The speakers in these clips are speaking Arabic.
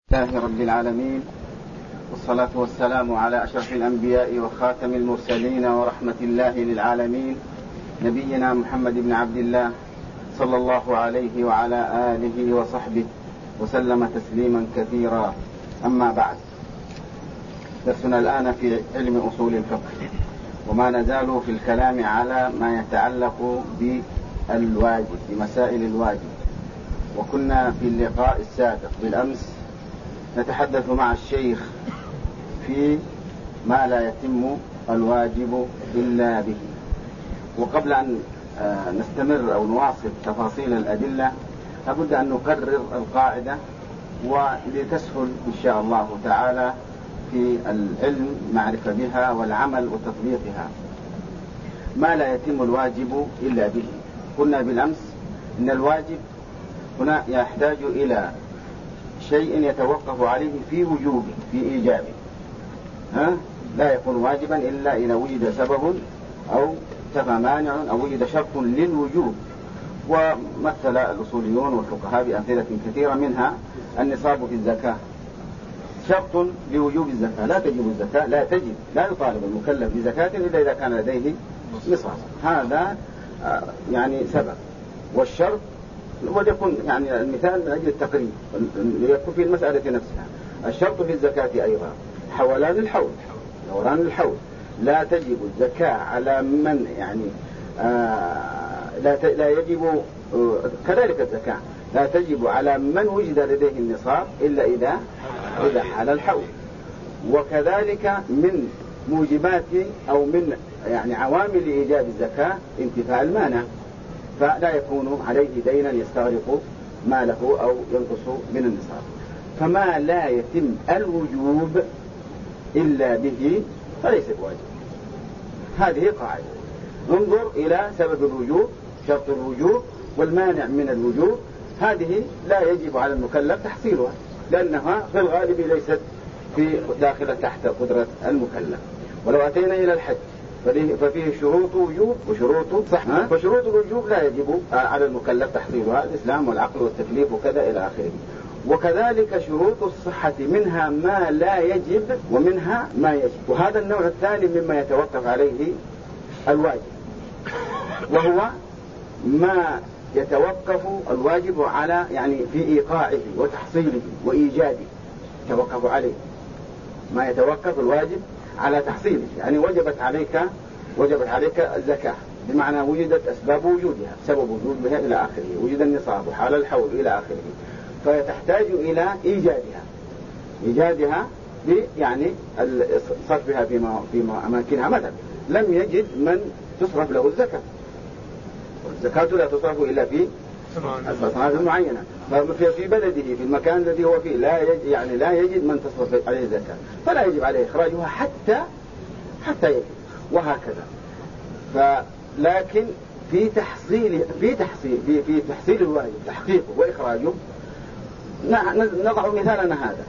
لله رب العالمين، والصلاة والسلام على أشرف الأنبياء وخاتم المرسلين ورحمة الله للعالمين، نبينا محمد بن عبد الله صلى الله عليه وعلى آله وصحبه وسلم تسليما كثيرا. أما بعد، درسنا الآن في علم أصول الفقه، وما نزال في الكلام على ما يتعلق بالواجب، بمسائل الواجب. وكنا في اللقاء السابق بالأمس نتحدث مع الشيخ في ما لا يتم الواجب إلا به. وقبل أن نستمر أو نواصل تفاصيل الأدلة لابد أن نقرر القاعدة، ولتسهل إن شاء الله تعالى في العلم معرفة بها والعمل وتطبيقها. ما لا يتم الواجب إلا به. قلنا بالأمس إن الواجب هنا يحتاج إلى شيء يتوقف عليه في وجوبه، في إيجابه. لا يكون واجبا إلا إذا وجد سبب أو انتفى مانع أو وجد شرط للوجوب. ومثل الأصوليون والفقهاء بأمثلة كثيرة، منها النصاب في الزكاة، شرط لوجوب الزكاة. لا تجب الزكاة، لا يطالب المكلف بزكاة إلا إذا كان لديه نصاب. هذا يعني سبب. والشرط وليكن يعني المثال من أجل التقريب ليكون في المسألة نفسها. الشرط في الزكاة أيضا حولان الحول، دوران الحول. لا تجب الزكاة على من يعني لا يجب كذلك الزكاة لا تجب على من وجد لديه النصاب إلا إذا حال الحول. وكذلك من موجبات أو من يعني عوامل إيجاب الزكاة انتفاء المانع، فلا يكون عليه دينا يستغرق ماله أو ينقص من النصاب. فما لا يتم الوجوب إلا به فليس بواجب. هذه قاعدة. انظر إلى سبب الوجوب، شرط الوجوب والمانع من الوجوب. هذه لا يجب على المكلف تحصيلها، لأنها في الغالب ليست داخلة تحت قدرة المكلف. ولو أتينا إلى الحج ففيه شروط وجوب وشروط صحة. فشروط الوجوب لا يجب على المكلف تحصيلها، الإسلام والعقل والتكليف وكذا إلى آخره. وكذلك شروط الصحة، منها ما لا يجب ومنها ما يجب. وهذا النوع الثاني مما يتوقف عليه الواجب، وهو ما يتوقف الواجب على يعني في إيقاعه وتحصيله وإيجاده. يتوقف عليه ما يتوقف الواجب على تحصيله، يعني وجبت عليك الزكاة، بمعنى وجدت أسباب وجودها، سبب وجودها إلى آخره، وجد النصاب وحال الحول إلى آخره، فتحتاج إلى إيجادها يعني صرفها في أماكنها. مثلا لم يجد من تصرف له الزكاة، والزكاة لا تصرف إلا في الصناعات المعينة، ففي بلده في المكان الذي هو فيه لا يجد من تصرف عليه الزكاة، فلا يجب عليه إخراجها حتى يجب. وهكذا. لكن في تحصيل الواجب تحقيقه وإخراجه نضع مثالنا هذا.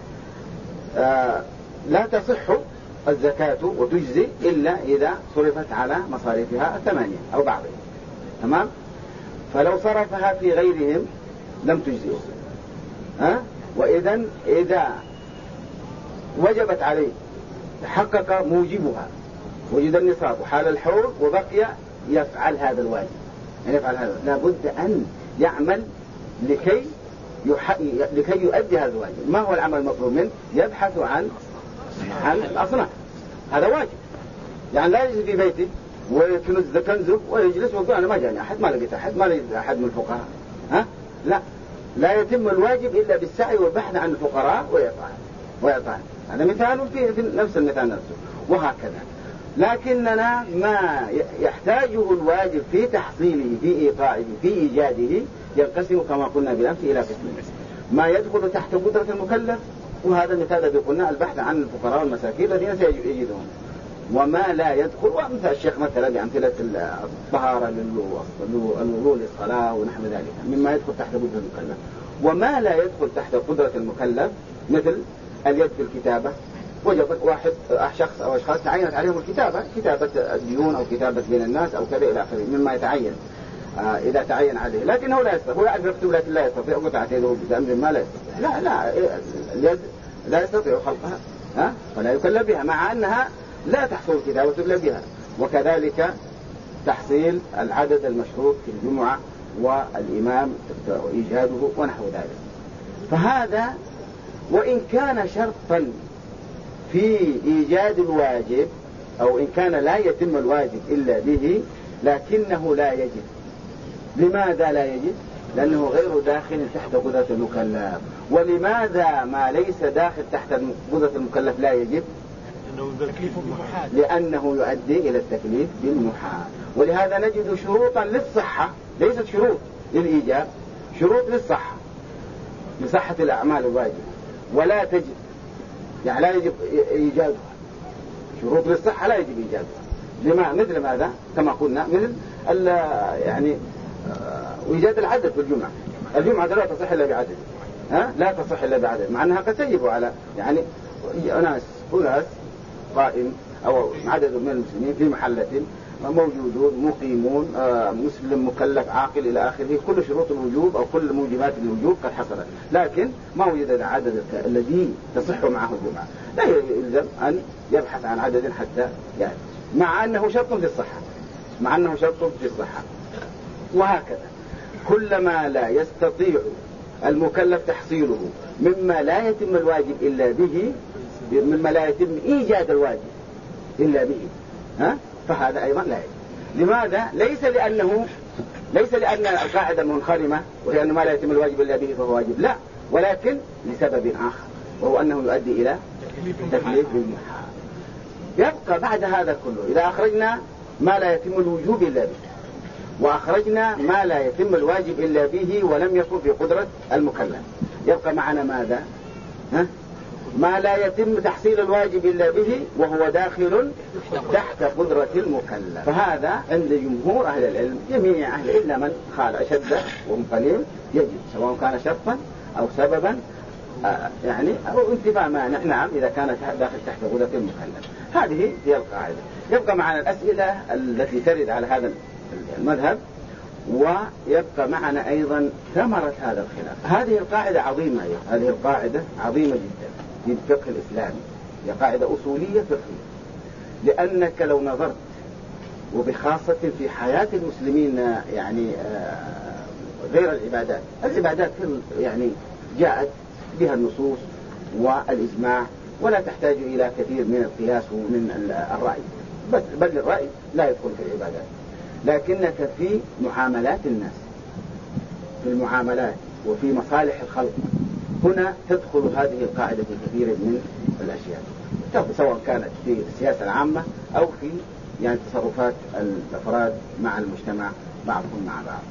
لا تصح الزكاة وتجزي إلا إذا صرفت على مصاريفها الثمانية أو بعضها. تمام؟ فلو صرفها في غيرهم لم تجزئه. إذا وجبت عليه تحقق موجبها، وجد النصاب وحال الحول وبقي يفعل هذا الواجب، يعني يفعل هذا، لابد أن يعمل لكي يؤدي هذا الواجب. ما هو العمل المطلوب منه؟ يبحث عن الأصناف. هذا واجب. يعني لا يجلس في بيته ويكنز كنزه ويجلس ويقول أنا ما جاني أحد، ما لقيت أحد، ما لقيت أحد من الفقراء. لا يتم الواجب إلا بالسعي والبحث عن الفقراء ويطعن. هذا مثال في نفس المثال نفسه. وهكذا. لكننا ما يحتاجه الواجب في تحصيله، في إيقاعه، في إيجاده، ينقسم كما قلنا بالأمس إلى قسمين: ما يدخل تحت قدرة المكلف، وهذا المثال الذي قلنا البحث عن الفقراء والمساكين الذين سيجدهم، وما لا يدخل، ومثل الشيخ مثلا بأمثلة الطهارة الوضوء للصلاة ونحو ذلك مما يدخل تحت قدرة المكلف. وما لا يدخل تحت قدرة المكلف مثل اليد في الكتابة، وجب شخص أو أشخاص تعينت عليهم كتابة الديون أو كتابة بين الناس أو كذا إلى آخره مما يتعين إذا تعين عليه، لكنه لا يستطيع. هو يعرف يكتب لكن لا يستطيع، قطعت يده بأمر ما لا يستطيع. لا اليد لا يستطيع خلقها فلا يكلف بها، مع أنها لا تحصل الكتابة وتكلف بها. وكذلك تحصيل العدد المشروط في الجمعة والإمام وإيجاده ونحو ذلك. فهذا وإن كان شرطا في إيجاد الواجب، أو إن كان لا يتم الواجب إلا به، لكنه لا يجب. لماذا لا يجب؟ لأنه غير داخل تحت قدرة المكلف. ولماذا ما ليس داخل تحت قدرة المكلف لا يجب؟ لأنه يؤدي إلى التكليف بالمحال. ولهذا نجد شروطا للصحة، ليست شروط للإيجاب، شروط للصحة، لصحة الأعمال الواجبة، ولا تجب، يعني لا يجب إيجادها. شروط للصحة لا يجب إيجادها. مثل ماذا؟ كما قلنا مثل يعني إيجاد العدد في الجمعة. الجمعة لا تصح إلا بعدد، لا تصح إلا بعدد، مع أنها قد تجب على يعني أناس قائم أو عدد من المسلمين في محلة موجودون مقيمون مسلم مكلف عاقل إلى آخره، كل شروط الوجوب أو كل موجبات الوجوب قد حصلت، لكن ما وجد العدد الذي تصح معه الجمعة. لا يلزم أن يبحث عن عدد حتى يعني، مع أنه شرط في الصحة، مع أنه شرط في الصحة. وهكذا كلما لا يستطيع المكلف تحصيله مما لا يتم الواجب إلا به، مما لا يتم إيجاد الواجب إلا به، فهذا أيضا لا يجب. لماذا؟ ليس لأن القاعدة منخرمة وهي أنه ما لا يتم الواجب إلا به فهو واجب، لا، ولكن لسبب آخر، وهو أنه يؤدي إلى تكليف بالمحال. يبقى بعد هذا كله إذا أخرجنا ما لا يتم الوجوب إلا به، وأخرجنا ما لا يتم الواجب إلا به ولم يكن في قدرة المكلف، يبقى معنا ماذا؟ ما لا يتم تحصيل الواجب إلا به وهو داخل تحت قدرة المكلف. فهذا عند جمهور أهل العلم، جميع أهل إلا من خال أشد وهم قليل، يجب، سواء كان شرطا أو سببا يعني أو انتفاع مانع، نعم، إذا كان داخل تحت قدرة المكلف. هذه هي القاعدة. يبقى معنا الأسئلة التي ترد على هذا المذهب، ويبقى معنا أيضا ثمرة هذا الخلاف. هذه القاعدة عظيمة، هذه القاعدة عظيمة جدا في الفقه الإسلامي، هي قاعدة أصولية فقهية. لأنك لو نظرت، وبخاصة في حياة المسلمين يعني غير العبادات يعني جاءت بها النصوص والإجماع، ولا تحتاج إلى كثير من القياس ومن الرأي، بل الرأي لا يدخل في العبادات. لكنك في معاملات الناس، في المعاملات وفي مصالح الخلق، هنا تدخل هذه القاعدة في كثير من الأشياء، سواء كانت في السياسة العامة أو في يعني تصرفات الأفراد مع المجتمع بعضهم مع بعض.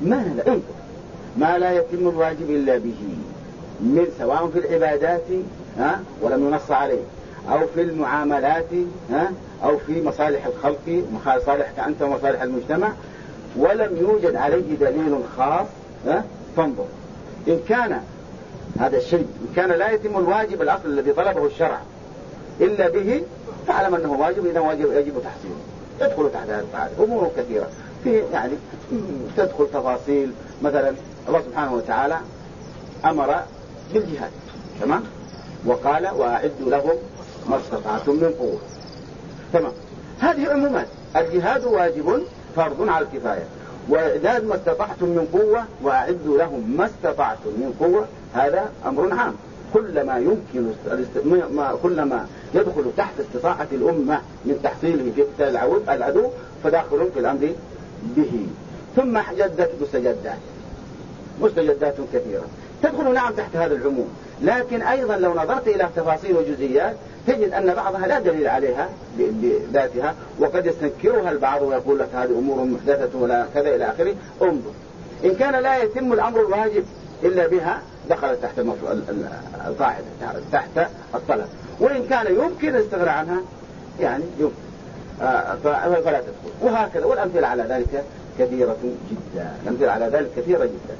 ما لا يتم الواجب إلا به، من سواء في العبادات ولم ينص عليه، أو في المعاملات أو في مصالح الخلق، مصالحك أنت ومصالح المجتمع، ولم يوجد عليه دليل خاص، فانظر إن كان هذا الشيء إن كان لا يتم الواجب الأصل الذي طلبه الشرع إلا به، فاعلم أنه واجب، إذا واجب يجب تحصيله. يدخل تحت هذه القاعدة أمور كثيرة، في يعني تدخل تفاصيل. مثلا الله سبحانه وتعالى أمر بالجهاد، تمام، وقال وأعدوا لهم ما استطعتم من قوة، تمام. هذه عمومات. الجهاد واجب فرض على الكفاية، وإعداد ما استطعتم من قوة وأعدوا لهم ما استطعتم من قوة، هذا أمر عام. كلما يمكن كلما يدخل تحت استطاعة الأمة من تحصيله في قتال العدو فداخل في الأمر به. ثم جدت مستجدات كثيرة تدخل نعم تحت هذا العموم، لكن أيضا لو نظرت إلى تفاصيل وجزئيات تجد أن بعضها لا دليل عليها بذاتها، وقد يستنكرها البعض ويقول لك هذه أمور محدثة ولا كذا إلى آخره. انظر، إن كان لا يتم الأمر الواجب إلا بها دخلت تحت القاعدة، تحت الطلب، وإن كان يمكن الاستغناء عنها يعني يمكن فلا تدخل. وهكذا، والأمثلة على ذلك كثيرة جدا، الأمثلة على ذلك كثيرة جدا.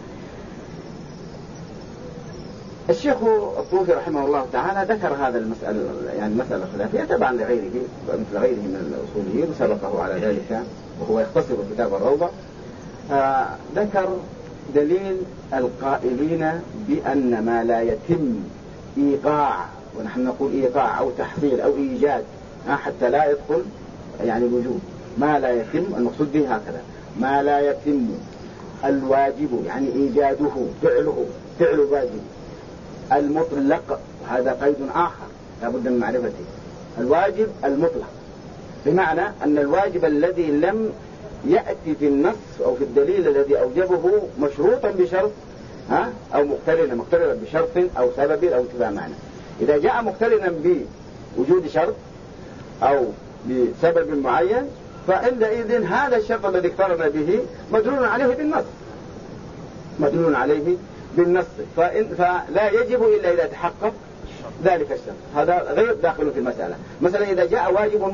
الشيخ الطوفي رحمه الله تعالى ذكر هذا المسألة، يعني مسألة خلافية تبعا لغيره مثل غيره من الأصوليين سبقه على ذلك، وهو يختصر كتاب الروضة. ذكر دليل القائلين بأن ما لا يتم إيقاع، ونحن نقول إيقاع أو تحصيل أو إيجاد حتى لا يدخل يعني الوجوب. ما لا يتم المقصود به هكذا، ما لا يتم الواجب يعني إيجاده فعل الواجب المطلق، هذا قيد آخر لا بد من معرفته. الواجب المطلق بمعنى أن الواجب الذي لم يأتي في النص أو في الدليل الذي أوجبه مشروطا بشرط أو مقترنا بشرط أو سبب أو اتباع معنى. إذا جاء مقترنا بوجود شرط أو بسبب معين فعندئذ هذا الشرط الذي اقترن به مدلول عليه بالنص فلا يجب إلا إذا تحقق ذلك الشرط. هذا غير داخل في المسألة. مثلا إذا جاء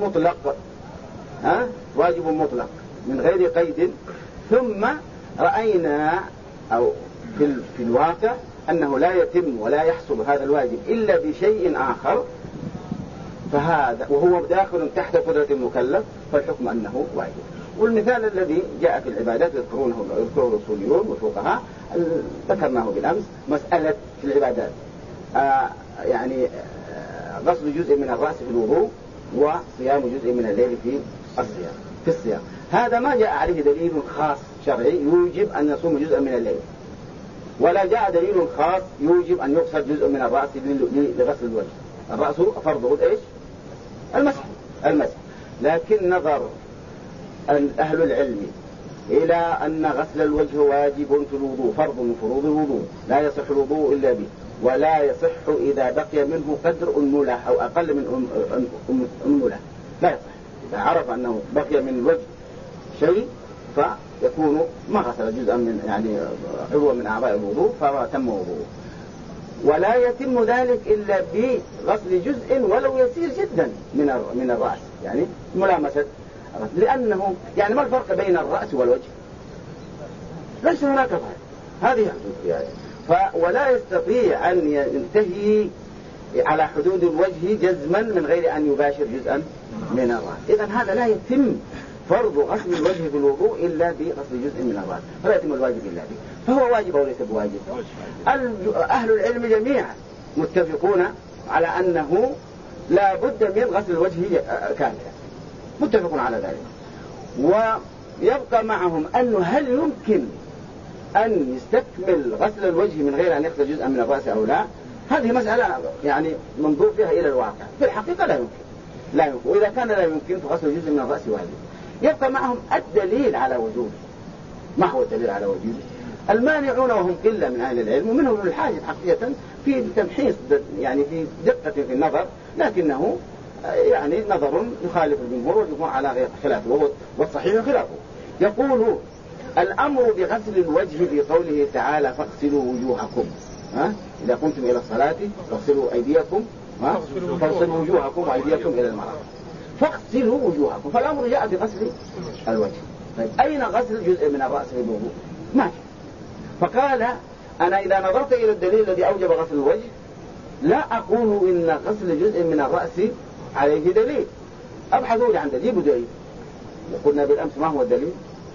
واجب مطلق من غير قيد ثم رأينا أو في الواقع أنه لا يتم ولا يحصل هذا الواجب إلا بشيء آخر فهذا وهو داخل تحت قدرة المكلف فالحكم أنه واجب. والمثال الذي جاء في العبادات يذكره الأصوليون والفقهاء ذكرناه بالأمس، مسألة في العبادات يعني غسل جزء من الرأس في الوضوء وصيام جزء من الليل في الصيام. هذا ما جاء عليه دليل خاص شرعي يوجب أن يصوم جزءا من الليل، ولا جاء دليل خاص يوجب أن يغسل جزء من الرأس لغسل الوجه. الرأس فرضه إيش؟ المسح. لكن نظر أهل العلم إلى أن غسل الوجه واجب في الوضوء، فرض من فروض الوضوء، لا يصح الوضوء إلا به، ولا يصح إذا بقي منه قدر أنملة أو أقل من أنملة، لا يصح. إذا عرف أنه بقي من الوجه شيء فيكون ما غسل جزءا من يعني عضوا من أعضاء الوضوء فتم وضوءه. ولا يتم ذلك إلا بغسل جزء ولو يسير جدا من الرأس، يعني ملامسة، لأنه يعني ما الفرق بين الرأس والوجه؟ ليس هناك فرق، هذه حدود يعني. ولا يستطيع أن ينتهي على حدود الوجه جزما من غير أن يباشر جزءا من الرأس. إذن هذا لا يتم فرض غسل الوجه بالوضوء إلا بغسل جزء من الرأس، فلا يتم الواجب إلا به. فهو واجب أو ليس بواجب؟ أهل العلم جميعا متفقون على أنه لا بد من غسل الوجه كاملا، متفقون على ذلك. ويبقى معهم أنه هل يمكن أن يستكمل غسل الوجه من غير أن يغسل جزءا من الرأس أو لا؟ هذه مسألة يعني منظور فيها إلى الواقع. في الحقيقة لا يمكن. وإذا كان لا يمكن فغسل جزء من الرأس واجب. يبقى معهم الدليل على وجوده. ما هو الدليل على وجوده؟ المانعون وهم قلة من أهل العلم، ومنهم ابن الحاجب حقيقة في تمحيص يعني في دقة في النظر، لكنه يعني نظر يخالف الجمهور والجمهور على غير خلافه، والصحيح خلافه. يقول الأمر بغسل الوجه في قوله تعالى فاغسلوا وجوهكم، إذا قمتم إلى الصلاة فاغسلوا أيديكم فاغسلوا وجوهكم وأيديكم إلى المرافق، فاغسلوا وجوهكم، فالأمر جاء بغسل الوجه. طيب أين غسل جزء من الرأس في الوضوء؟ ما في. فقال أنا إذا نظرت إلى الدليل الذي أوجب غسل الوجه لا أقول إن غسل جزء من الرأس عليه دليل، أبحثوا لي عن دليل. وقلنا بالأمس ما هو الدليل؟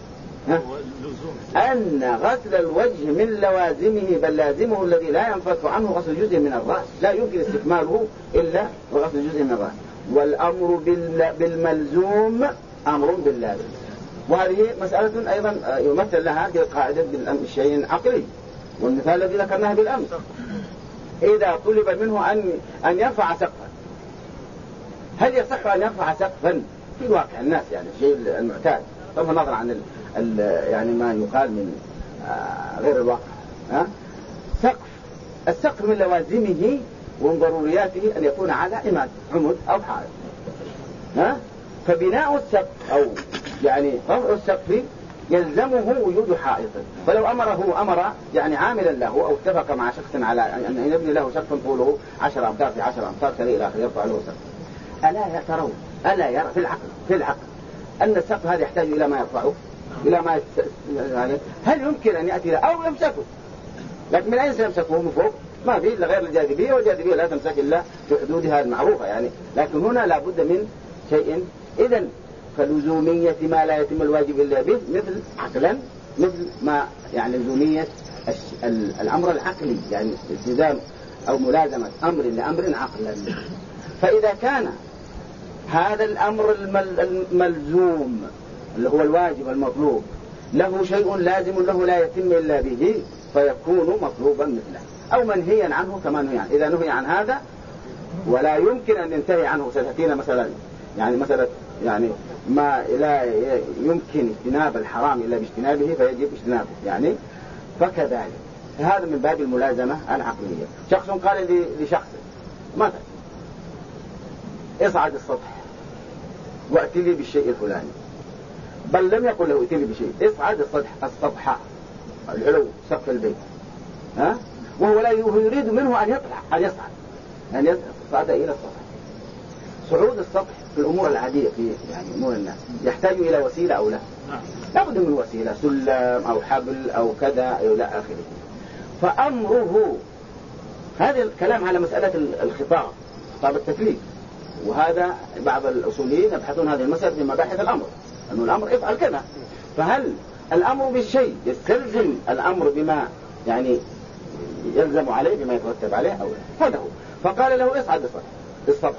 أن غسل الوجه من لوازمه، بل لازمه الذي لا ينفك عنه غسل جزء من الرأس، لا يمكن استكماله إلا بغسل جزء من الرأس. والأمر بالملزوم أمر باللازم. وهذه مسألة أيضا يمثل لها قاعدة بالشيء عقلي، والمثال الذي ذكرناه بالأمس إذا طلب منه أن يرفع سقفا، هل يصح أن يرفع سقفا في واقع الناس يعني الشيء المعتاد، بغض النظر عن يعني ما يقال من غير الواقع؟ السقف من لوازمه ومن ضرورياته أن يكون على عمود أو حائط، فبناء السقف أو يعني رفع السقف يلزمه وجود حائط. فلو أمر يعني عاملا له أو اتفق مع شخص على أن يبني له سقفا طوله 10 أمتار في 10 أمتار كذا إلى آخره يرفع له سقف، ألا يرى في العقل أن السقف هذا يحتاج إلى ما يرفعه، إلى ما يعني هل يمكن أن يأتي أو يمسكه؟ لكن من أين سيمسكه من فوق؟ ما في إلا غير الجاذبية، والجاذبية لا تمسك إلا في حدودها المعروفة يعني. لكن هنا لا بد من شيء. إذن فلزومية ما لا يتم الواجب إلا به مثل ما يعني لزومية الأمر العقلي، يعني التزام أو ملازمة أمر لأمر عقلا. فإذا كان هذا الأمر الملزوم اللي هو الواجب المطلوب له شيء لازم له لا يتم إلا به فيكون مطلوبا مثله، أو منهيا عنه كما نهي عنه. إذا نهي عن هذا ولا يمكن أن ينتهي عنه، ستأتينا مثلا يعني مسألة يعني ما لا يمكن اجتناب الحرام إلا باجتنابه فيجب اجتنابه يعني، فكذلك هذا من باب الملازمة العقلية. شخص قال لشخص مثلا اصعد السطح وأتي لي بالشيء الفلاني، بل لم يقل له ائتني بشيء، اصعد السطح العلو سقف البيت، وهو لا يريد منه أن يطلع أن يصعد، أن يصعد إلى السطح. صعود السطح في الأمور العادية في يعني أمور الناس يحتاج إلى وسيلة أو لا؟ لابد من وسيلة، سلم أو حبل أو كذا أو لا آخره. فأمره هذا الكلام على مسألة الخطاب، خطاب التكليف، وهذا بعض الأصوليين يبحثون هذه المسألة في مباحث الأمر، أنه الأمر افعل كذا، فهل الأمر بالشيء يستلزم الأمر بما يعني يلزم عليه بما يترتب عليه أو لا؟ هذا هو. فقال له اصعد السطح.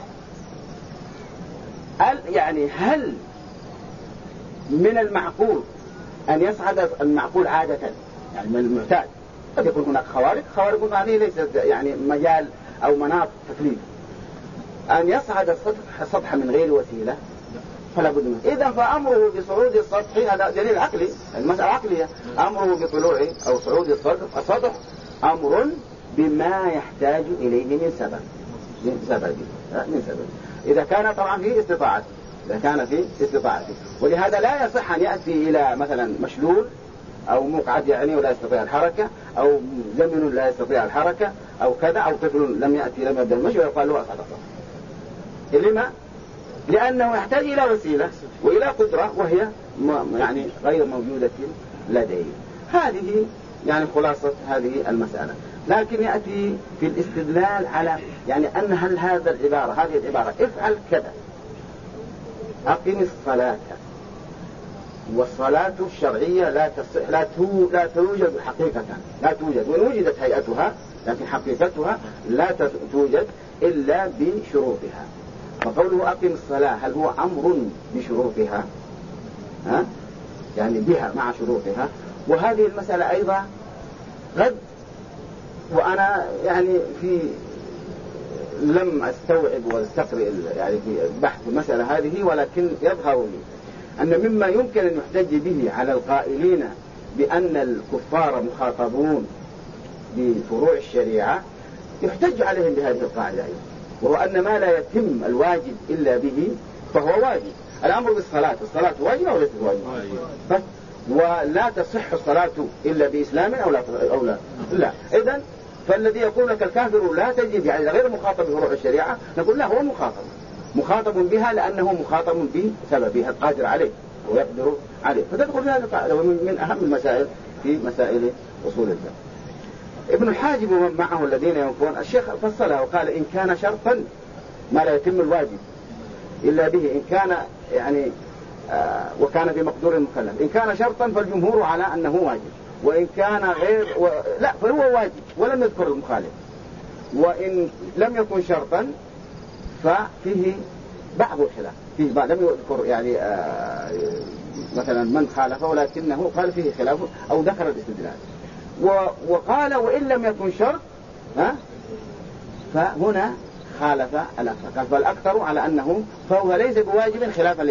يعني هل من المعقول أن يصعد المعقول عادة يعني من المعتاد؟ قد يكون هناك خوارق هذه ليست يعني مجال أو مناط تكليف. أن يصعد السطح من غير وسيلة فلا بد منه. إذا فأمره بصعود السطح هذا دليل عقلي، المسألة عقلية. أمره بطلوع أو صعود السطح أمر بما يحتاج إليه من سبب. إذا كان طبعا في استطاعته، ولهذا لا يصح أن يأتي إلى مثلا مشلول أو مقعد يعني ولا يستطيع الحركة، أو زمن لا يستطيع الحركة أو كذا، أو طفل لم يبدأ المشي ويقال له أصعد السطح. لما؟ لأنه يحتاج إلى وسيلة وإلى قدرة وهي يعني غير موجودة لديه. هذه يعني خلاصة هذه المسألة. لكن يأتي في الاستدلال على يعني أن هل هذه العبارة افعل كذا، أقم الصلاة، والصلاة الشرعية لا توجد حقيقة، لا توجد، وإن وجدت هيئتها لكن حقيقتها لا توجد إلا بشروطها. فقوله أقم الصلاة هل هو أمر بشروطها؟ يعني بها مع شروطها. وهذه المسألة أيضا قد وأنا يعني لم أستوعب واستقرئ يعني في بحث المسألة هذه، ولكن يظهر لي أن مما يمكن أن يحتج به على القائلين بأن الكفار مخاطبون بفروع الشريعة يحتج عليهم بهذه القاعدة، وهو أن ما لا يتم الواجب إلا به فهو واجب. الأمر بالصلاة، الصلاة واجب أو ليست واجب؟ ولا تصح الصلاة إلا بإسلام أو لا. إذن فالذي يقول لك الكافر لا تجب يعني غير مخاطب بفروع الشريعة، نقول لا، هو مخاطب بها لأنه مخاطب بسببها القادر عليه ويقدر عليه. فتدخل في هذه القاعدة من أهم المسائل في مسائل أصول الفقه. ابن الحاجب ومن معه الذين ينفون الشيخ فصلها وقال إن كان شرطا ما لا يتم الواجب إلا به، إن كان يعني وكان في مقدور المكلف، إن كان شرطا فالجمهور على أنه واجب، وإن كان غير لا فهو واجب ولم يذكر المخالف، وإن لم يكن شرطا ففيه بعض الخلاف، فيه بعض لم يذكر يعني مثلا من خالفه، ولكنه قال فيه خلاف أو ذكر الاستدلال. وقال وإن لم يكن شرط فهنا خالف الأكثر، قال فالأكثر على أنه فهو ليس بواجب خلافا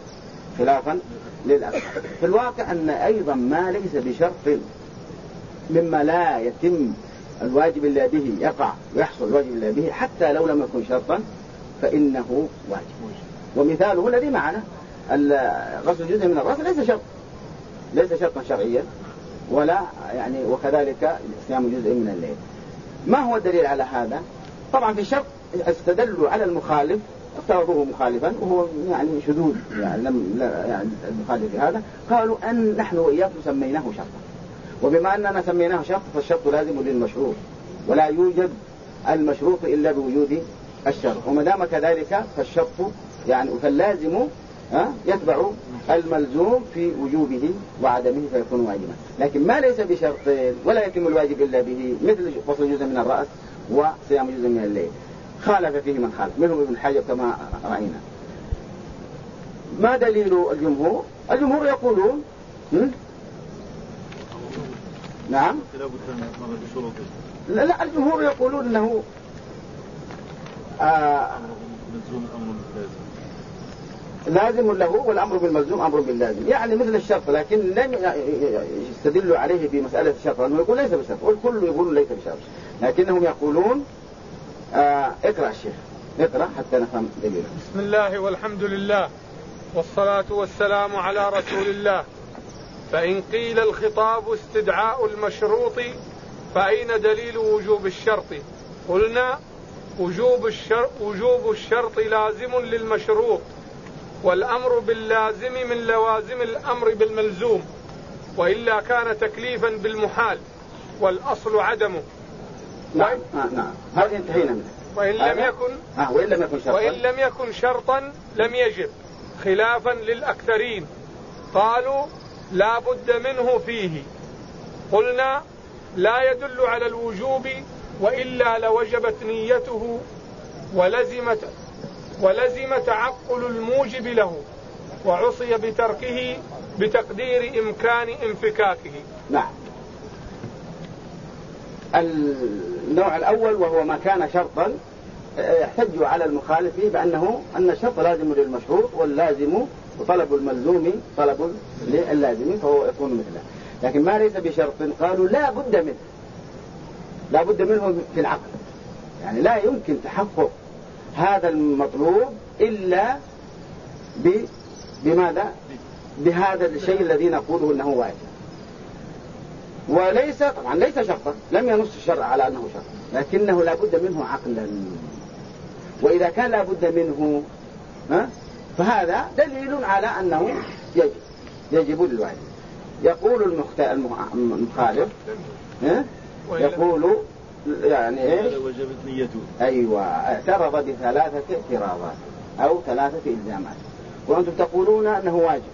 للأكثر. في الواقع أن أيضا ما ليس بشرط مما لا يتم الواجب إلا به يقع ويحصل الواجب إلا به حتى لو لم يكن شرطا فإنه واجب. ومثاله الذي معنا غسل جزء من الرأس ليس شرطا شرعيا، ولا يعني وكذلك صيام جزء من الليل. ما هو الدليل على هذا؟ طبعا في شرط استدلوا على المخالف افترضوه مخالفا وهو يعني شذوذ يعني يعني المخالف في هذا، قالوا أن نحن وإياكم سميناه شرطا، وبما أننا سميناه شرط فالشرط لازم للمشروط، ولا يوجد المشروط إلا بوجود الشرط، وما دام كذلك فالشرط يعني فاللازم يتبع الملزوم في وجوبه وعدمه فيكون واجبا. لكن ما ليس بشرط ولا يتم الواجب إلا به مثل فصل جزء من الرأس وصيام جزء من الليل. خالف فيه من خالف، منهم ابن حجر كما رأينا. ما دليل الجمهور؟ الجمهور يقولون نعم لا الجمهور يقولون أنه لازم له، والأمر بالملزوم أمر باللازم، يعني مثل الشرط، لكن لم يستدلوا عليه بمسألة الشرط، لأنه يقول ليس بشرط، والكل يقول ليس بشرط، لكنهم يقولون اقرأ الشيخ، اقرأ حتى نفهم دليله. بسم الله والحمد لله والصلاة والسلام على رسول الله. فإن قيل الخطاب استدعاء المشروط فأين دليل وجوب الشرط؟ قلنا وجوب الشرط لازم للمشروط، والأمر باللازم من لوازم الأمر بالملزوم، وإلا كان تكليفا بالمحال والأصل عدمه. نعم هذه انتهينا منها. وإن لم يكن شرطا لم يجب، خلافا للأكثرين قالوا لا بد منه فيه. قلنا لا يدل على الوجوب، وإلا لوجبت نيته ولزم تعقل الموجب له، وعصي بتركه بتقدير إمكان انفكاكه. نعم. النوع الأول وهو ما كان شرطا يحتج على المخالف أن الشرط لازم للمشروط، واللازم وطلب الملزوم طلب للازم، فهو يكون مثله. لكن ما ليس بشرط قالوا لا بد منه في العقل، يعني لا يمكن تحقق هذا المطلوب إلا بماذا؟ بهذا الشيء الذي نقوله أنه واجب. وليس طبعا ليس شرطا، لم ينص الشرع على أنه شرط، لكنه لا بد منه عقلا. وإذا كان لا بد منه فهذا دليل على أنه يجب للواجب. يقول المخالف يقول يعني ايش؟ وجبت نيته. ايوه، اعترض بثلاثة اعتراضات او ثلاثة الزامات، وانتم تقولون انه واجب.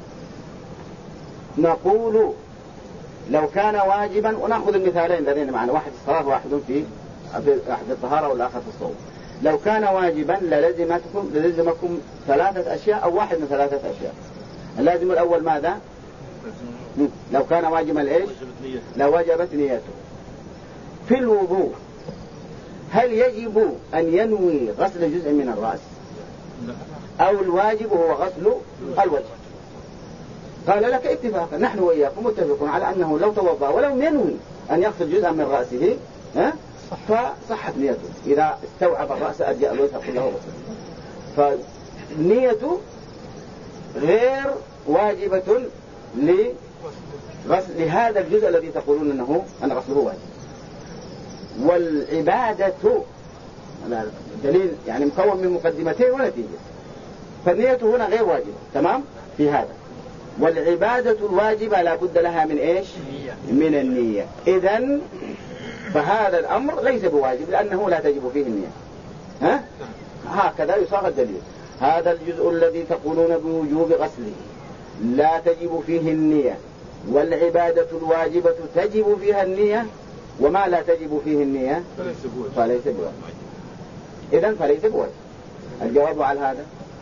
نقول لو كان واجبا، ونأخذ المثالين الذين معنا، واحد الصلاة واحد في أحد الطهارة والآخر في الصوم. لو كان واجبا للزمكم ثلاثة أشياء أو واحد من ثلاثة أشياء. اللازم الأول ماذا؟ لو كان واجبا ايش؟ لوجبت نيته. في الوضوء هل يجب أن ينوي غسل جزء من الرأس، أو الواجب هو غسل الوجه؟ قال لك اتفاقا، نحن وإياكم متفقون على أنه لو توضأ ولو ينوي أن يغسل جزءا من رأسه فصحت نيته، إذا استوعب الرأس أجاء الوجه كله غسل. فالنية غير واجبة لهذا الجزء الذي تقولون أن غسله واجب. والعبادة دليل يعني مكون من مقدمتين ونتيجة، فالنية هنا غير واجبة، تمام في هذا. والعبادة الواجبة لا بد لها من ايش؟ من النية. إذن فهذا الأمر ليس بواجب لأنه لا تجب فيه النية. هكذا يصاغ الدليل. هذا الجزء الذي تقولون بوجوب غسله لا تجب فيه النية، والعبادة الواجبة تجب فيها النية، وما لا تجب فيه النية فليس بواجب. إذن فليس بواجب. الجواب على هذا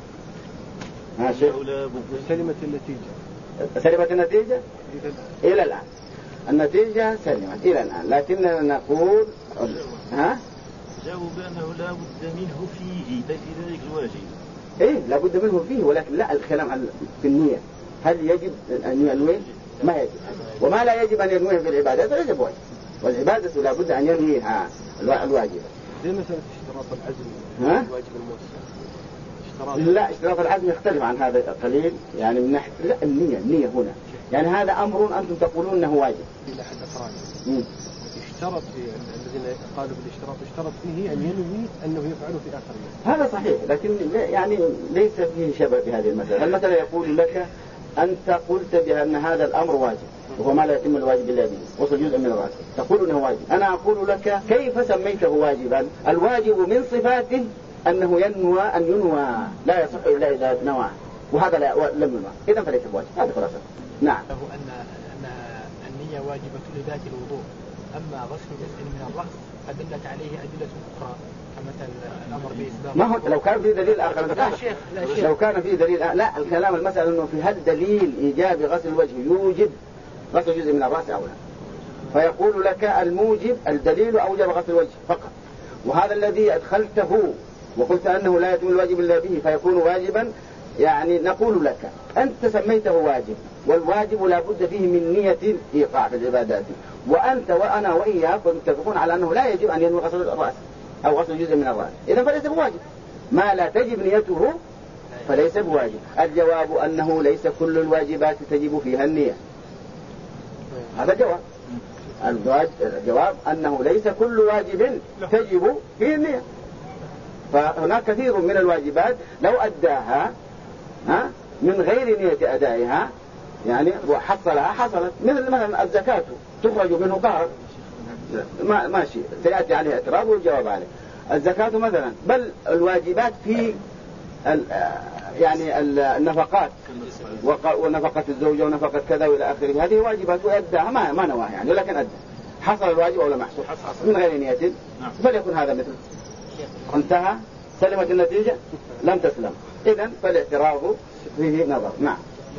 سلمت النتيجة. سلمت النتيجة إلى الآن، النتيجة سلمت إلى الآن، لكننا نقول جاءوا بأنه لا بد منه فيه في ذلك الواجب. إيه لا بد منه فيه، ولكن لا الكلام في النية. هل يجب أن ينوي؟ ما يجب. وما لا يجب أن ينويه في العبادة فليس بواجب، والعبادة لا بد أن ينويها الواجب. زي مثلا اشتراط العزم الواجب الموسع. لا، اشتراط العزم يختلف عن هذا قليل، يعني من ناحية لا النية هنا، يعني هذا أمر أنتم تقولون أنه واجب. إلى حد أفراد. اشترط في الذين قالوا بالاشتراط اشترط فيه أن ينوي أنه يفعله في آخر يوم. هذا صحيح، لكن يعني ليس فيه شبه بهذه المسألة. المسألة يقول لك أنت قلت بأن هذا الأمر واجب، وهو ما لا يتم الواجب إلا به، وصل جزء من الواجب، تقول أنه واجب. أنا أقول لك كيف سميته واجبا؟ الواجب من صفاته أنه ينوى لا يصح إلا إذا نوى، وهذا لم ينوى، إذا فليس بواجب. هذا خلاصة. نعم. له أن النية واجبة لذات الوضوء، أما غسل جزء من الرأس أدلت عليه أدلة أخرى كمثل الأمر بإسباغ. ما هو لو كان في دليل آخر لا شيخ لو كان في دليل لا الكلام المسألة إنه في هل دليل إيجاب غسل الوجه يوجب غسل جزء من الرأس أو لا، فيقول لك الموجب الدليل أوجب غسل الوجه فقط، وهذا الذي أدخلته وقلت أنه لا يتم الواجب إلا به فيكون واجبا، يعني نقول لك أنت سميته واجب، والواجب لا بد فيه من نية إيقاع في العبادات، وأنت وأنا وإياك متفقون على أنه لا يجب أن ينوي غسل الرأس أو غسل جزء من الرأس، إذا فليس بواجب. ما لا تجب نيته فليس بواجب. الجواب أنه ليس كل الواجبات تجب فيها النية، هذا جواب. الجواب أنه ليس كل واجب تجب فيه النية، فهناك كثير من الواجبات لو أداها من غير نية أدائها يعني وحصلها حصلت، مثل مثلا الزكاة تخرج منه قهر ماشي سيأتي عليه اعتراض والجواب عليه. الزكاة مثلا بل الواجبات في يعني النفقات ونفقة الزوجة ونفقة كذا وإلى آخره، هذه واجبات وأداها ما نواها يعني، ولكن أدى حصل الواجب أو لم يحصل من غير نية فليكن هذا مثل انتهى، سلمت النتيجة لم تسلم، إذن فالاعتراض فيه نظر. نعم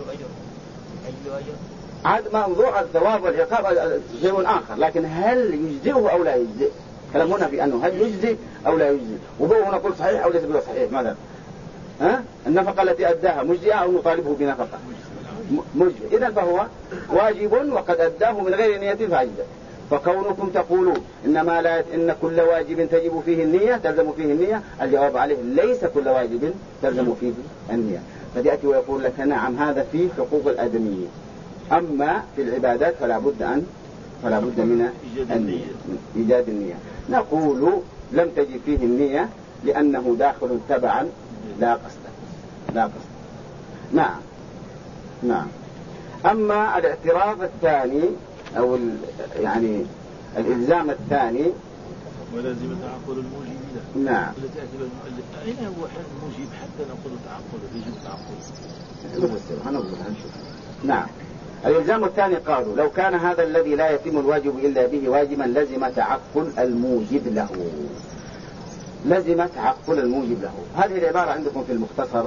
عاد منظور الثواب والعقاب شيء آخر، لكن هل يجزئه أو لا يجزئ؟ كلامنا في أنه هل يجزئ أو لا يجزئ، وهو نقول صحيح أو ليس بصحيح. ماذا النفقة التي أداها مجزئة أو نطالبه بنفقة مجزئة، إذن فهو واجب وقد أداه من غير نية فأجزأ. فكونكم تقولون إن كل واجب تجب فيه النية تلزم فيه النية، الجواب عليه ليس كل واجب تلزم فيه النية. فتأتي ويقول لك نعم هذا فيه حقوق الآدميين، أما في العبادات فلا بد من النية إيجاد النية. نقول لم تجب فيه النية لأنه داخل تبعا لا قصد. نعم. أما الاعتراض الثاني أو يعني الإلزام الثاني ولازم تعقل الموجب له. نعم. أين هو الموجب حتى نقول تعقل يجب تعقل. هنشوف. نعم. الإلزام الثاني قالوا لو كان هذا الذي لا يتم الواجب إلا به واجبا لزم تعقل الموجب له. هذه العبارة عندكم في المختصر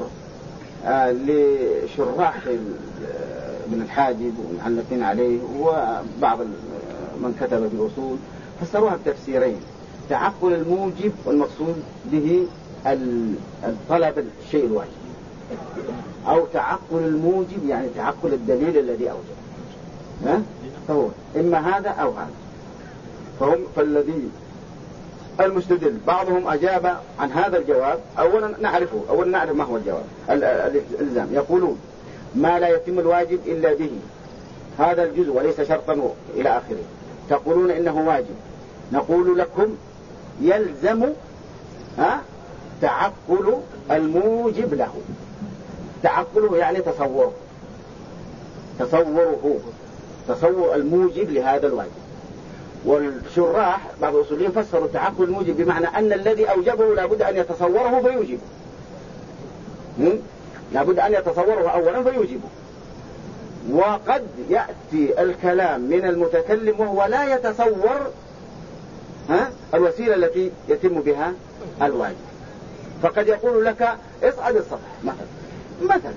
لشراح ابن الحاجب والمعلقين عليه وبعض من كتب في الأصول فسروها بتفسيرين: تعقل الموجب والمقصود به الطلب الشيء الواجب، أو تعقل الموجب يعني تعقل الدليل الذي أوجب. فهو إما هذا أو هذا. فالذي المستدل بعضهم أجاب عن هذا الجواب. أولا نعرف ما هو الجواب. الإلزام يقولون ما لا يتم الواجب إلا به، هذا الجزء وليس شرطا إلى آخره، تقولون إنه واجب. نقول لكم يلزم تعقل الموجب له. تعقله يعني تصور الموجب لهذا الواجب. والشراح بعض الأصوليين فسروا تعقل الموجب بمعنى أن الذي أوجبه لابد أن يتصوره فيوجبه. لابد أن يتصوره أولا فيوجبه. وقد يأتي الكلام من المتكلم وهو لا يتصور الوسيلة التي يتم بها الواجب، فقد يقول لك اصعد السطح مثلا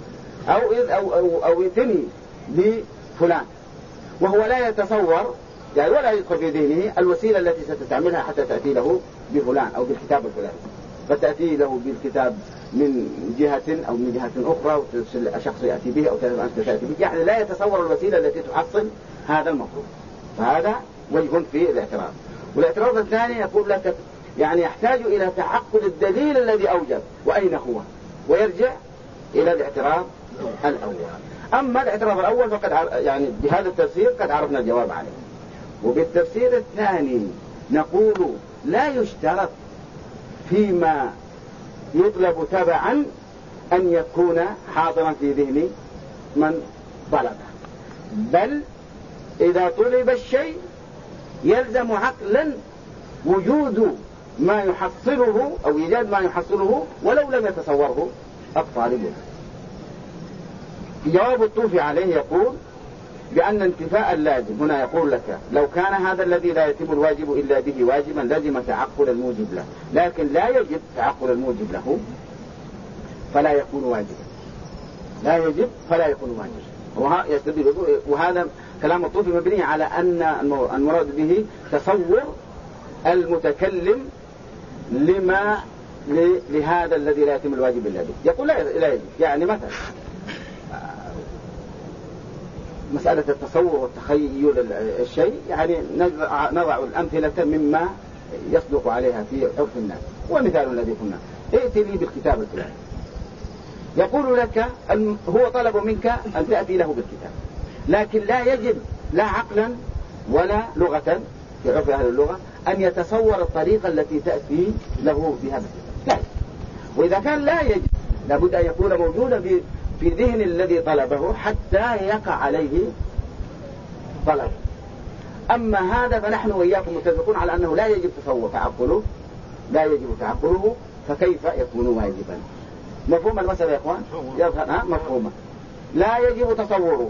أو اتني لفلان، وهو لا يتصور يعني ولا يدخل في ذهنه الوسيلة التي ستستعملها حتى تأتي له بفلان أو بالكتاب الفلاني، فتأتي له بالكتاب من جهة أو من جهة أخرى وشخص يأتي به أو أنت تأتي به، يعني لا يتصور الوسيلة التي تحصل هذا المطلوب. فهذا وجه في الاعتراض. والاعتراض الثاني يقول لك يعني يحتاج إلى تعقل الدليل الذي أوجب وأين هو، ويرجع إلى الاعتراض الأول. أما الاعتراض الأول فقد يعني بهذا التفسير قد عرفنا الجواب عليه. وبالتفسير الثاني نقول لا يشترط فيما يطلب تبعا أن يكون حاضرا في ذهن من طلبه، بل إذا طلب الشيء يلزم عقلا وجود ما يحصله أو إيجاد ما يحصله ولو لم يتصوره الطالب. جواب الطوفي عليه يقول بأن انتفاء اللازم هنا يقول لك لو كان هذا الذي لا يتم الواجب إلا به واجبا لزم تعقل الموجب له، لكن لا يجب تعقل الموجب له فلا يكون واجبا، لا يجب فلا يكون واجبا. وهذا كلام الطوفي مبني على أن المراد به تصور المتكلم لهذا الذي لا يتم الواجب إلا به. يقول لا يجب، يعني مثلا مسألة التصور والتخيل الشيء، يعني نضع الأمثلة مما يصدق عليها في عرف الناس. والمثال الذي قلنا ائت لي بالكتاب الفلاني، يقول لك هو طلب منك أن تأتي له بالكتاب، لكن لا يجب لا عقلا ولا لغة في عرف أهل اللغة أن يتصور الطريقة التي تأتي له بها بالكتاب، لا. وإذا كان لا يجب لابد أن يكون موجودا في ذهن الذي طلبه حتى يقع عليه طلب. أما هذا فنحن وإياكم متفقون على أنه لا يجب تعقله، لا يجب تعقله، فكيف يكون واجبا؟ مفهوم المسألة يا إخوان؟ يظهر مفهومة. لا يجب تصوره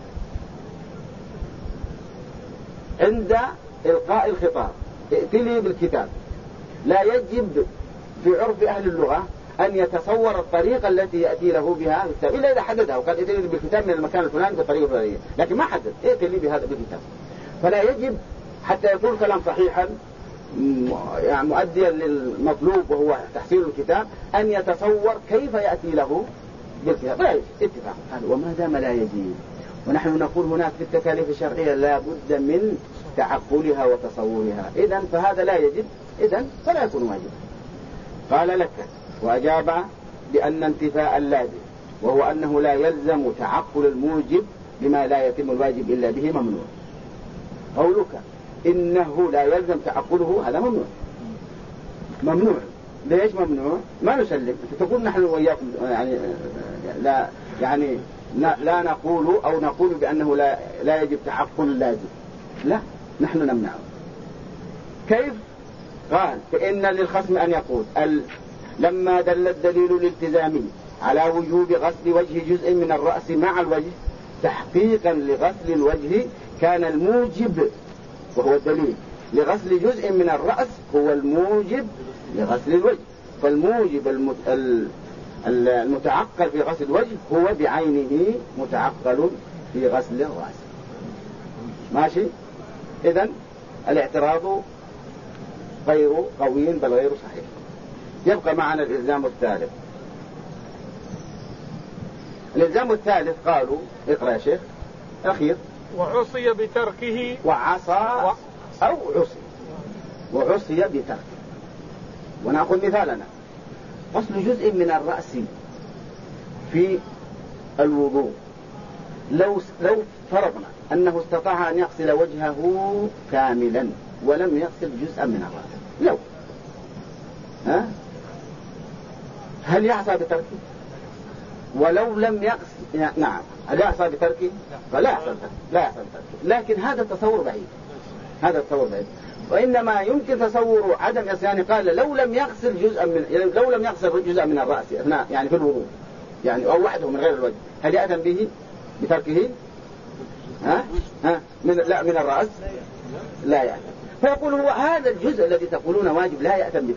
عند إلقاء الخطاب، ائت لي بالكتاب، لا يجب في عرف أهل اللغة أن يتصور الطريقة التي يأتي له بها بالكتاب إلا إذا حددها وقال ائت لي بالكتاب من المكان الفلاني بالطريقة الفلانية، لكن ما حدد ائت لي بهذا بالكتاب. فلا يجب حتى يكون كلام صحيحا يعني مؤديا للمطلوب وهو تحصيل الكتاب أن يتصور كيف يأتي له بالكتاب، لا يجب اتفاق. وما دام لا يجب، ونحن نقول هناك في التكاليف الشرعية لا بد من تعقلها وتصورها، إذن فهذا لا يجب، إذن فلا يكون واجبا. قال لك وأجاب بأن انتفاء اللازم وهو أنه لا يلزم تعقل الموجب بما لا يتم الواجب إلا به ممنوع. قولك إنه لا يلزم تعقله هذا ممنوع. ليش ممنوع؟ ما نسلم. تقول نحن وإياكم يعني لا نقول أو نقول بأنه لا يجب تعقل اللازم، لا، نحن نمنعه. كيف؟ قال فإن للخصم أن يقول لما دل الدليل الالتزامي على وجوب غسل وجه جزء من الرأس مع الوجه تحقيقا لغسل الوجه كان الموجب وهو الدليل لغسل جزء من الرأس هو الموجب لغسل الوجه، فالموجب المتعقل في غسل الوجه هو بعينه متعقل في غسل الرأس. ماشي؟ إذن الاعتراض غير قوي بل غير صحيح. يبقى معنا الإلزام الثالث. الإلزام الثالث قالوا اقرأ يا شيخ أخير. وعصي بتركه وعصى أو عصي وعصي بتركه. ونأخذ مثالنا غسل جزء من الرأس في الوضوء. لو فرضنا أنه استطاع أن يغسل وجهه كاملا ولم يغسل جزءا من الرأس، هل يعصى بتركه؟ ولو لم يغسل نعم هل يعصى بتركه؟ فلا يعصى بتركه. لكن هذا تصور بعيد، وإنما يمكن تصور عدم عصيانه. قال لو لم يغسل جزءا من الرأس أثناء يعني في الوضوء يعني أو وحده من غير الوجه، هل يأتم به بتركه؟ من الرأس لا يأتم. فيقول هو هذا الجزء الذي تقولون واجب لا يأتم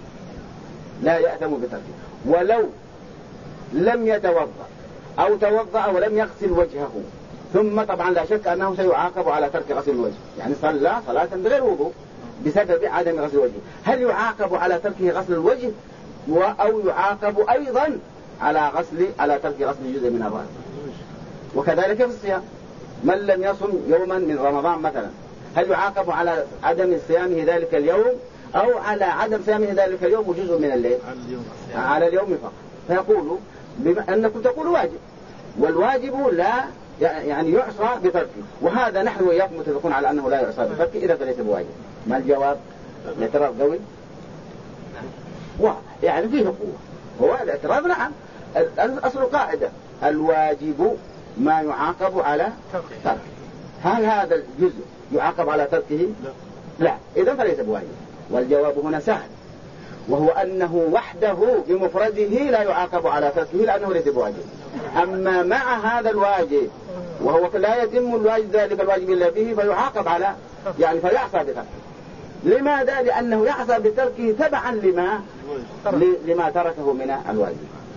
بتركه، ولو لم يتوضأ أو توضأ ولم يغسل وجهه، ثم طبعا لا شك أنه سيعاقب على ترك غسل الوجه، يعني صلى صلاة بغير وضوء بسبب عدم غسل الوجه. هل يعاقب على تركه غسل الوجه أو يعاقب أيضا على ترك غسل جزء من الرأس؟ وكذلك في الصيام، من لم يصم يوما من رمضان مثلا هل يعاقب على عدم صيامه ذلك اليوم أو على عدم صيامه ذلك اليوم وجزء من الليل؟ على اليوم فقط. فيقول بما أنكم تقول واجب، والواجب لا يعني يعصى بتركه، وهذا نحن وإياكم متفقون على أنه لا يعصى بتركه، إذا فليس بواجب. ما الجواب؟ الاعتراض قوي واضح يعني فيه قوة. هو الاعتراض نعم أصل قاعدة الواجب ما يعاقب على تركه. هل هذا الجزء يعاقب على تركه؟ لا. إذا فليس بواجب. والجواب هنا سهل، وهو أنه وحده بمفرده لا يعاقب على تركه لأنه ليس بواجب. أما مع هذا الواجب وهو لا يتم الواجب ذلك الواجب إلا به فيعاقب على يعني فيعصى بتركه. لماذا؟ لأنه يعصى بتركه تبعا لما تركه من الواجب.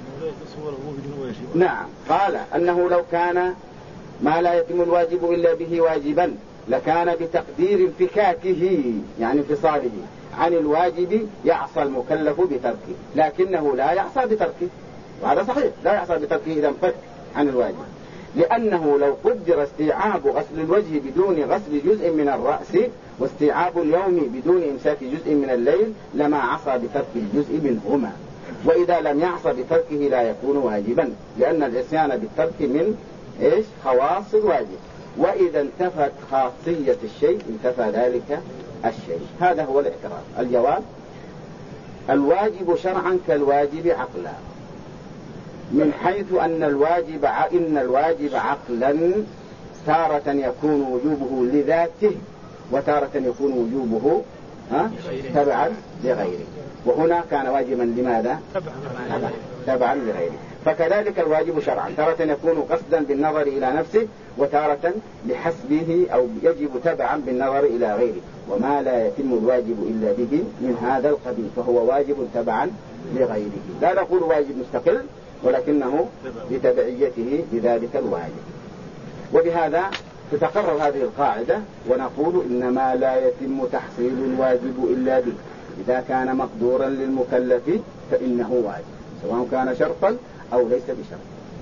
نعم، قال أنه لو كان ما لا يتم الواجب إلا به واجبا لكان بتقدير انفكاكه يعني انفصاله عن الواجب يعصى المكلف بتركه، لكنه لا يعصى بتركه، وهذا صحيح، لا يعصى بتركه إذا انفك عن الواجب، لأنه لو قدر استيعاب غسل الوجه بدون غسل جزء من الرأس واستيعاب اليوم بدون إمساك جزء من الليل لما عصى بترك الجزء منهما، وإذا لم يعصى بتركه لا يكون واجبا، لأن العصيان بالترك من إيش؟ خواص الواجب، وإذا انتفت خاصية الشيء انتفى ذلك الشيء. هذا هو الاعتراف. الجواب: الواجب شرعا كالواجب عقلا، من حيث أن الواجب عقلا تارة يكون وجوبه لذاته وتارة يكون وجوبه تبعا لغيره، وهنا كان واجبا لماذا؟ تبعا لغيره. فكذلك الواجب شرعا تارة يكون قصدا بالنظر إلى نفسه وتارة لحسبه أو يجب تبعا بالنظر إلى غيره، وما لا يتم الواجب إلا به من هذا القبيل فهو واجب تبعا لغيره، لا نقول واجب مستقل ولكنه بتبعيته بذلك الواجب. وبهذا تتقرر هذه القاعدة، ونقول إنما لا يتم تحصيل الواجب إلا به، إذا كان مقدورا للمكلف فإنه واجب سواء كان شرطا أو ليس بشرط.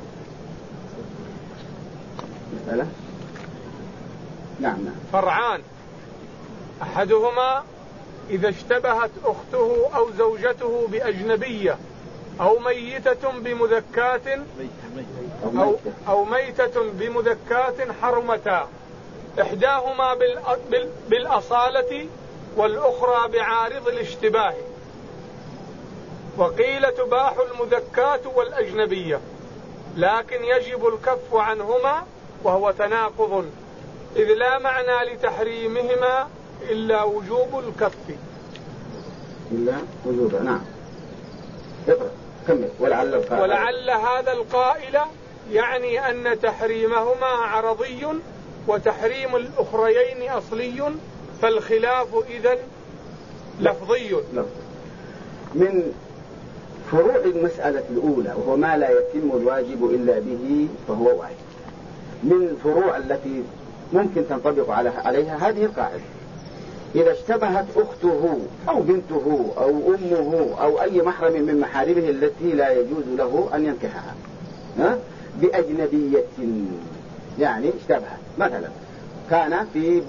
مسألة؟ نعم. فرعان: أحدهما إذا اشتبهت أخته أو زوجته بأجنبية أو ميتة بمذكاة أو ميتة بمذكاة حرمتا، إحداهما بالأصالة والأخرى بعارض الاشتباه، وقيل تباح المذكاة والأجنبية لكن يجب الكف عنهما، وهو تناقض إذ لا معنى لتحريمهما إلا وجوب الكف. إلا وجوب. نعم. اقرأ كمل. ولعل هذا القائل يعني أن تحريمهما عرضي وتحريم الأخريين أصلي، فالخلاف إذن لفظي. من فروع المسألة الأولى وهو ما لا يتم الواجب إلا به فهو واجب، من فروع التي ممكن تنطبق عليها هذه القاعدة: إذا اشتبهت أخته أو بنته أو أمه أو أي محرم من محارمه التي لا يجوز له أن ينكحها بأجنبية، يعني اشتبهت مثلا كان في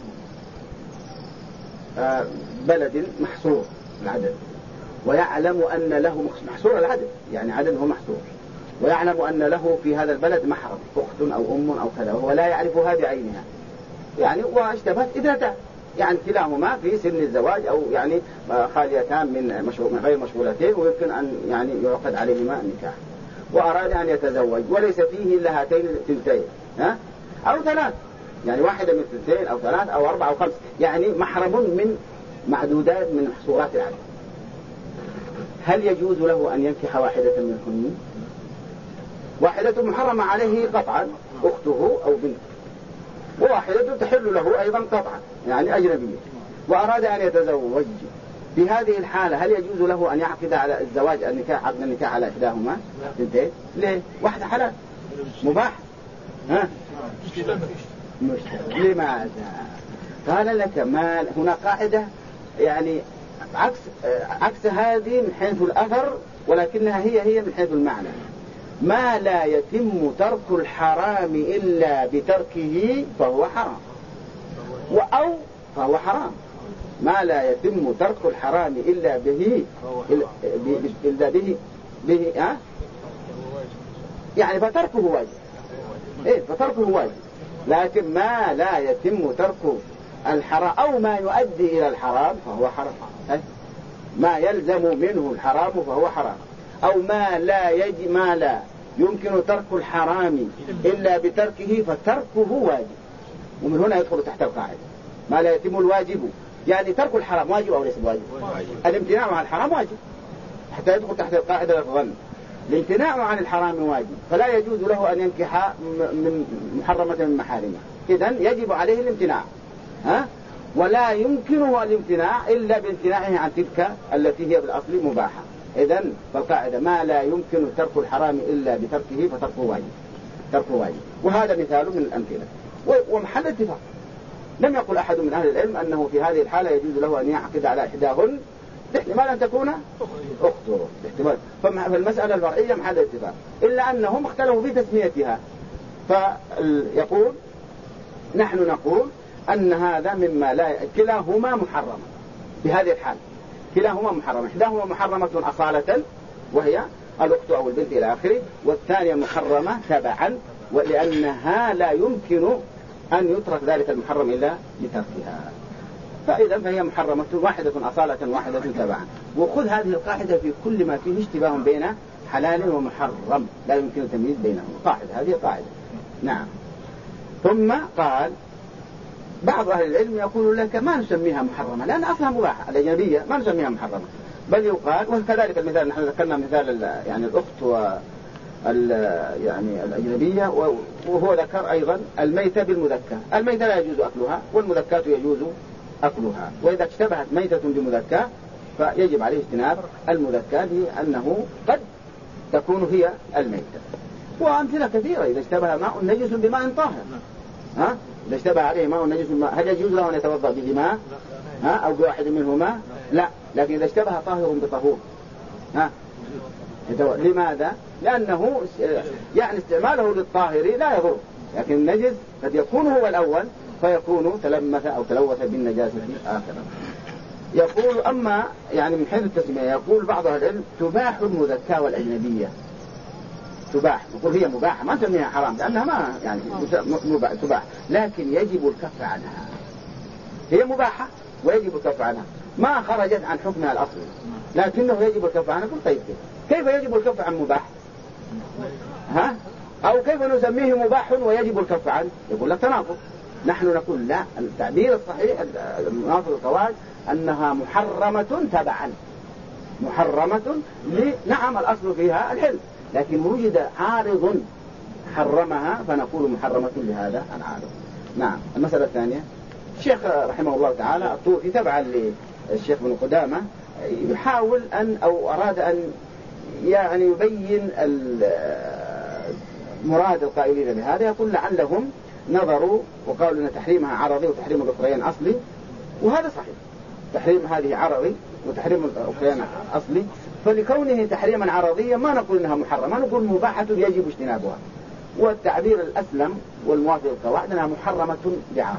بلد محصور العدد ويعلم أن له محصور العدد يعني عدده محصور، ويعلم أن له في هذا البلد محرم أخت أو أم أو كذا وهو لا يعرفها بعينها، يعني واشتبهت ابنتان يعني كلاهما في سن الزواج أو يعني خاليتان من غير مشغولتين ويمكن أن يعني يعقد عليهما النكاح، وأراد أن يتزوج وليس فيه إلا هاتين الثنتين أو ثلاث، يعني واحدة من ثنتين أو ثلاث أو أربع أو خمس، يعني محرم من معدودات من محصورات العدد. هل يجوز له أن ينكح واحدة منهن؟ واحدة محرمة عليه قطعا أخته أو بنته، وواحدة تحل له أيضا قطعا يعني أجنبية، وأراد أن يتزوج. في هذه الحالة هل يجوز له أن يعقد على الزواج عقد النكاح على إحداهما اثنتين؟ ليه؟ واحدة حلال مباح. لماذا؟ قال لك ما هنا قاعدة يعني عكس هذه من حيث الأثر، ولكنها هي من حيث المعنى: ما لا يتم ترك الحرام إلا بتركه فهو حرام، أو فهو حرام. ما لا يتم ترك الحرام إلا به يعني فتركه واجب. فتركه واجب، لكن ما لا يتم ترك الحرام أو ما يؤدي إلى الحرام فهو حرام. ما يلزم منه الحرام فهو حرام، أو ما لا يمكن ترك الحرام إلا بتركه فتركه واجب. ومن هنا يدخل تحت القاعدة ما لا يتم الواجب، يعني ترك الحرام واجب أو ليس واجب؟ الامتناع عن الحرام واجب حتى يدخل تحت القاعدة لفظا. الامتناع عن الحرام واجب، فلا يجوز له أن ينكح من محرمة من محارمه، إذن يجب عليه الامتناع، ولا يمكنه الامتناع إلا بامتناعه عن تلك التي هي بالأصل مباحة. إذن فالقاعدة ما لا يمكن ترك الحرام إلا بتركه فتركه واجب، تركه واجب. وهذا مثال من الأمثلة ومحل اتفاق. لم يقل أحد من أهل العلم أنه في هذه الحالة يجوز له أن يعقد على إحداهن باحتمال أن تكون أخته، باحتمال. فالمسألة الفرعية محل اتفاق، إلا أنهم اختلفوا في تسميتها. فيقول نحن نقول أن هذا مما لا كلاهما محرم في هذه الحال، كلاهما محرم، إحداهما محرمة أصالة وهي الأخت أو البنت إلى آخره، والثانية محرمة تبعا، ولأنها لا يمكن أن يترك ذلك المحرم إلا بتركها. فإذا فهي محرمة واحدة أصالة واحدة تبعا. وخذ هذه القاعدة في كل ما فيه اشتباه بين حلال ومحرم لا يمكن التمييز بينهم، قاعدة هذه قاعدة. نعم. ثم قال بعض أهل العلم يقول لك ما نسميها محرمة لأن أصلها مباحة، الأجنبية ما نسميها محرمة، بل يقال. وكذلك المثال نحن ذكرنا مثال يعني الأخت يعني الأجنبية، وهو ذكر أيضا الميتة بالمذكى. الميتة لا يجوز أكلها والمذكاة يجوز أكلها، وإذا اشتبهت ميتة بمذكى فيجب عليه اجتناب المذكى لأنه قد تكون هي الميتة. وأمثلة كثيرة، إذا اشتبه ماء نجس بماء طاهر، إذا اشتبه عليه ماء نجس بماء، هل يجوز له أن يتوضأ بهما أو بواحد منهما؟ لا. لكن إذا اشتبه طاهر بطهور لماذا؟ لأنه يعني استعماله للطاهر لا يضر، لكن النجس قد يكون هو الأول فيكون تلمث أو تلوث بالنجاسة آخرا. يقول أما يعني من حيث التسمية يقول بعض أهل العلم تباح المذكى والأجنبية، تباح، يقول هي مباحة ما نسميها حرام لأنها ما يعني تباح، لكن يجب الكف عنها. هي مباحة ويجب الكف عنها، ما خرجت عن حكمها الأصلي لكنه يجب الكف عنها. يقول طيب كيف يجب الكف عن مباح؟ أو كيف نسميه مباح ويجب الكف عنه؟ يقول لك تناقض. نحن نقول لا، التعبير الصحيح المناصر القواعد أنها محرمة تبعا، محرمة نعم الأصل فيها الحل، لكن وجد عارض حرمها فنقول محرمة لهذا العارض. نعم. المسألة الثانية الشيخ رحمه الله تعالى الطوفي تبعا للشيخ ابن قدامة يحاول أن أو أراد أن يعني يبين مراد القائلين بهذا. يقول لعلهم نظروا وقالوا أن تحريمها عرضي وتحريم الأخرين أصلي، وهذا صحيح، تحريم هذه عرضي وتحريم الأخرين أصلي، فلكونه تحريما عرضيا ما نقول إنها محرمة، نقول مباحة يجب اجتنابها. والتعبير الأسلم والموافق للقواعد أنها محرمة بعرض،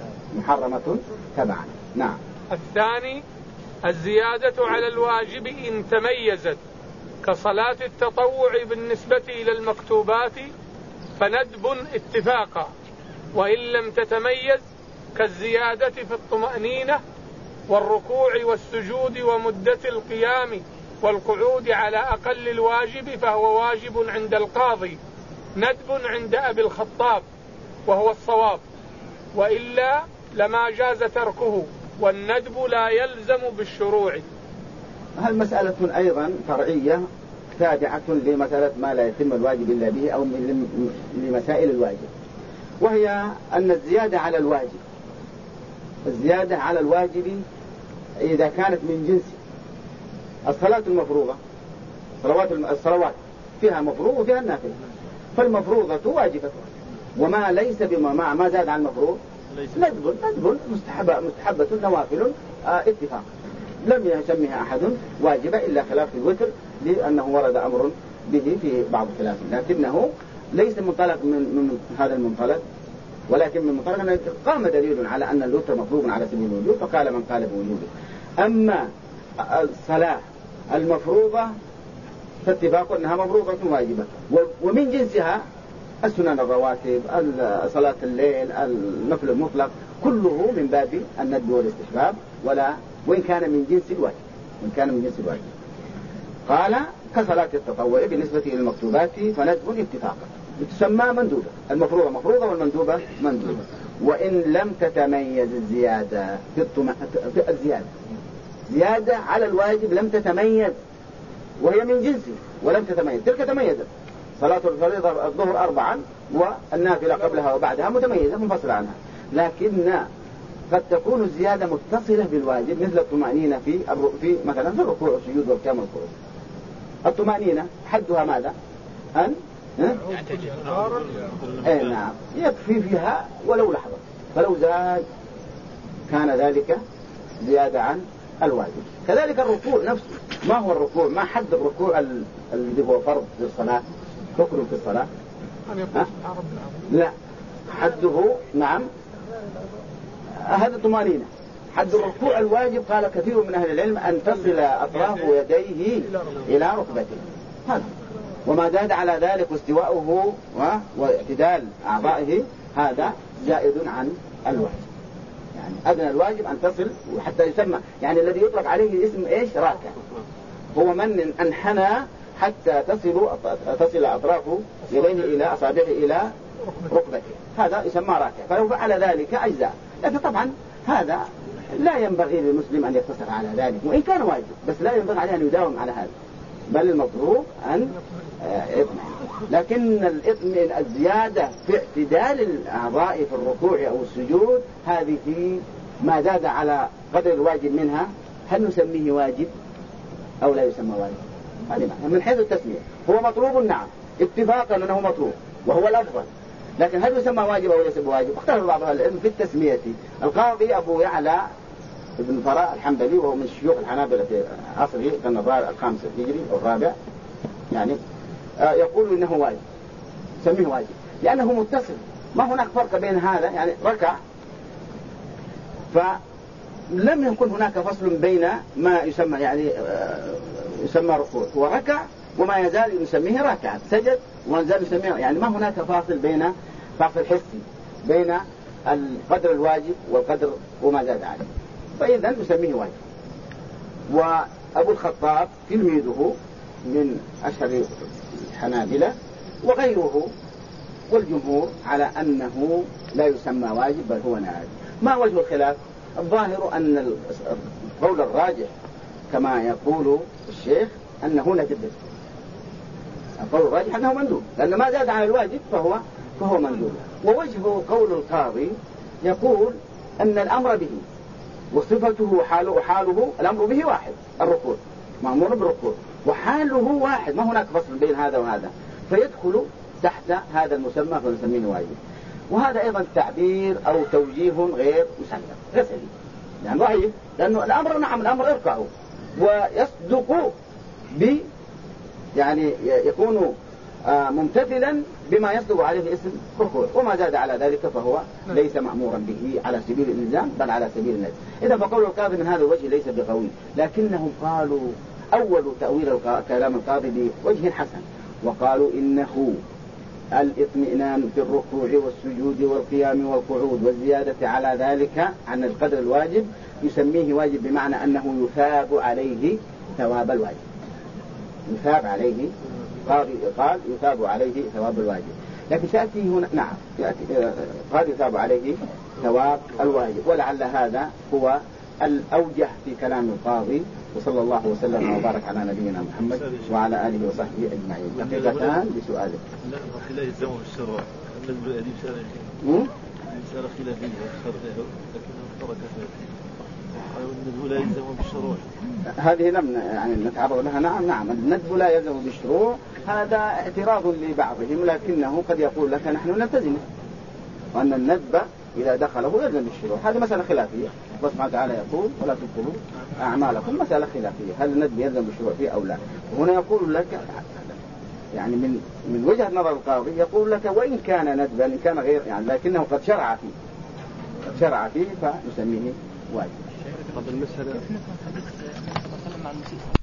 محرمة تبعا. نعم. الثاني الزيادة على الواجب إن تميزت كصلاة التطوع بالنسبة إلى المكتوبات فندب اتفاقا، وإن لم تتميز كالزيادة في الطمأنينة والركوع والسجود ومدة القيام والقعود على أقل الواجب فهو واجب عند القاضي، ندب عند أبي الخطاب وهو الصواب، وإلا لما جاز تركه، والندب لا يلزم بالشروع. هل مسألة أيضا فرعية تابعة لمسألة ما لا يتم الواجب إلا به أو لمسائل الواجب، وهي أن الزيادة على الواجب، الزيادة على الواجب إذا كانت من جنس الصلاة المفروضة، الصلوات فيها مفروض وفيها النافلة، فالمفروضة واجبة، وما ليس بما ما زاد عن المفروض ندب مستحبة نوافل اتفاق، لم يسميها أحد واجبة إلا خلاف الوتر لأنه ورد أمر به في بعض الخلاف، لكنه ليس منطلق من هذا المنطلق، ولكن من منطلق أن قام دليل على أن الوتر مطلوب على سبيل الوجوب فقال من قال بوجوبه. أما الصلاة المفروضة فاتفاق أنها مفروضة واجبة، ومن جنسها السنن الرواتب، صلاة الليل، النفل المطلق، كله من باب الندب والاستحباب وإن كان من جنس الواجب، وإن كان من جنس الواجب. قال كصلاة التطوع بالنسبة إلى المكتوبات فندب اتفاقا، تسمى مندوبة، المفروضة مفروضة والمندوبة مندوبة، وإن لم تتميز الزيادة في الزيادة على الواجب لم تتميز وهي من جنسه ولم تتميز. تلك تميزت، صلاة الفريضة الظهر 4 والنافلة قبلها وبعدها متميزة منفصلة عنها، لكن قد تكون الزيادة متصلة بالواجب، مثل الطمأنينة في مثلا في الركوع والسجود والقيام والقعود. الطمأنينة حدها ماذا؟ أن نعم يكفي فيها ولو لحظة، فلو زاد كان ذلك زيادة عن الواجب. كذلك الركوع نفسه، ما هو الركوع؟ ما حد الركوع الذي هو فرض في الصلاة، ركن في الصلاة؟ لا، حده نعم هذا طمأنينة. حد الركوع الواجب قال كثير من أهل العلم أن تصل أطراف يديه إلى ركبته، هذا وما زاد على ذلك واستواؤه واعتدال أعضائه هذا زائد عن الواجب. يعني أدنى الواجب أن تصل، وحتى يسمى يعني الذي يطلق عليه اسم إيش؟ راكع. هو من أنحنى حتى تصل أطراف يديه إلى أصابعه إلى ركبته، هذا يسمى راكع. فلو فعل ذلك أجزاء، لكن طبعا هذا لا ينبغي للمسلم أن يقتصر على ذلك، وإن كان واجب بس لا ينبغي عليه أن يداوم على هذا، بل المطلوب أن يطمئن. لكن الزيادة في اعتدال الأعضاء في الركوع أو السجود هذه في ما زاد على قدر الواجب منها، هل نسميه واجب أو لا يسمى واجب؟ هذه من حيث التسمية هو مطلوب، نعم اتفاقا أنه مطلوب وهو الأفضل، لكن هل يسمى واجب أو ليس بواجب؟ اختلف بعض أهل العلم في التسمية. القاضي أبو يعلى ابن فراء الحنبلي وهو من شيوخ الحنابلة في عصره في النظار الخامس الهجري أو الرابع، يعني يقول إنه واجب، سميه واجب لأنه متصل، ما هناك فرق بين هذا يعني ركع، فلم يكن هناك فصل بين ما يسمى يعني يسمى ركوع، هو ركع وما يزال نسميه راكعا، سجد وما يزال نسميه، يعني ما هناك فاصل بين فاصل حسي بين القدر الواجب والقدر وما زاد عليه، فإذا نسميه واجب. وأبو الخطاب تلميذه من أشهر الحنابلة وغيره والجمهور على أنه لا يسمى واجب بل هو نافل. ما وجه الخلاف؟ الظاهر أن القول الراجح كما يقول الشيخ أنه ندب، القول الراجح أنه مندوب، لأن ما زاد على الواجب فهو مندوب. ووجه قول القاضي يقول أن الأمر به وصفته وحاله الأمر به واحد، الركوع مأمور بالركوع وحاله واحد، ما هناك فصل بين هذا وهذا، فيدخل تحت هذا المسمى فنسميه واجب. وهذا أيضا تعبير أو توجيه غير مسلم، غير سليم، يعني ضعيف، لأنه الأمر نعم الأمر اركعوا، ويصدق يعني يكون ممتثلا بما يصدق عليه اسم ركوع، وما زاد على ذلك فهو ليس مأمورا به على سبيل الإلزام بل على سبيل النجم. إذا فقول القاضي من هذا الوجه ليس بقوي، لكنهم قالوا أول تأويل كلام القاضي بوجه حسن، وقالوا إنه الاطمئنان في الركوع والسجود والقيام والقعود والزيادة على ذلك عن القدر الواجب يسميه واجب، بمعنى أنه يثاب عليه ثواب الواجب، يثاب عليه، قال يثاب عليه ثواب الواجب. لكن سأتي هنا نعم قال يثاب عليه ثواب الواجب، ولعل هذا هو الأوجه في كلام القاضي. وصلى الله وسلم وبارك على نبينا محمد وعلى آله وصحبه أجمعين. دقيقتان لسؤالك. لا يلزم بالشروع، النسبة هذه مسألة خلافية، لكنه ترك الندب لا يلزم بالشروع. هذه لم يعني نتعرض لها. نعم الندب لا يلزم بالشروع، هذا اعتراض لبعضهم، لكنه قد يقول لك نحن نلتزم، وأن الندب إذا دخله يلزم بالشروع. هذه مسألة خلافية، الله سبحانه وتعالى يقول ولا تبطلوا أعمالكم، مسألة خلافية، هل الندب يلزم بالشروع فيه أو لا. وهنا يقول لك يعني من وجهة نظر القاضي يقول لك وإن كان ندبا إن كان غير يعني، لكنه قد شرع فيه فنسميه واجب. طب المسألة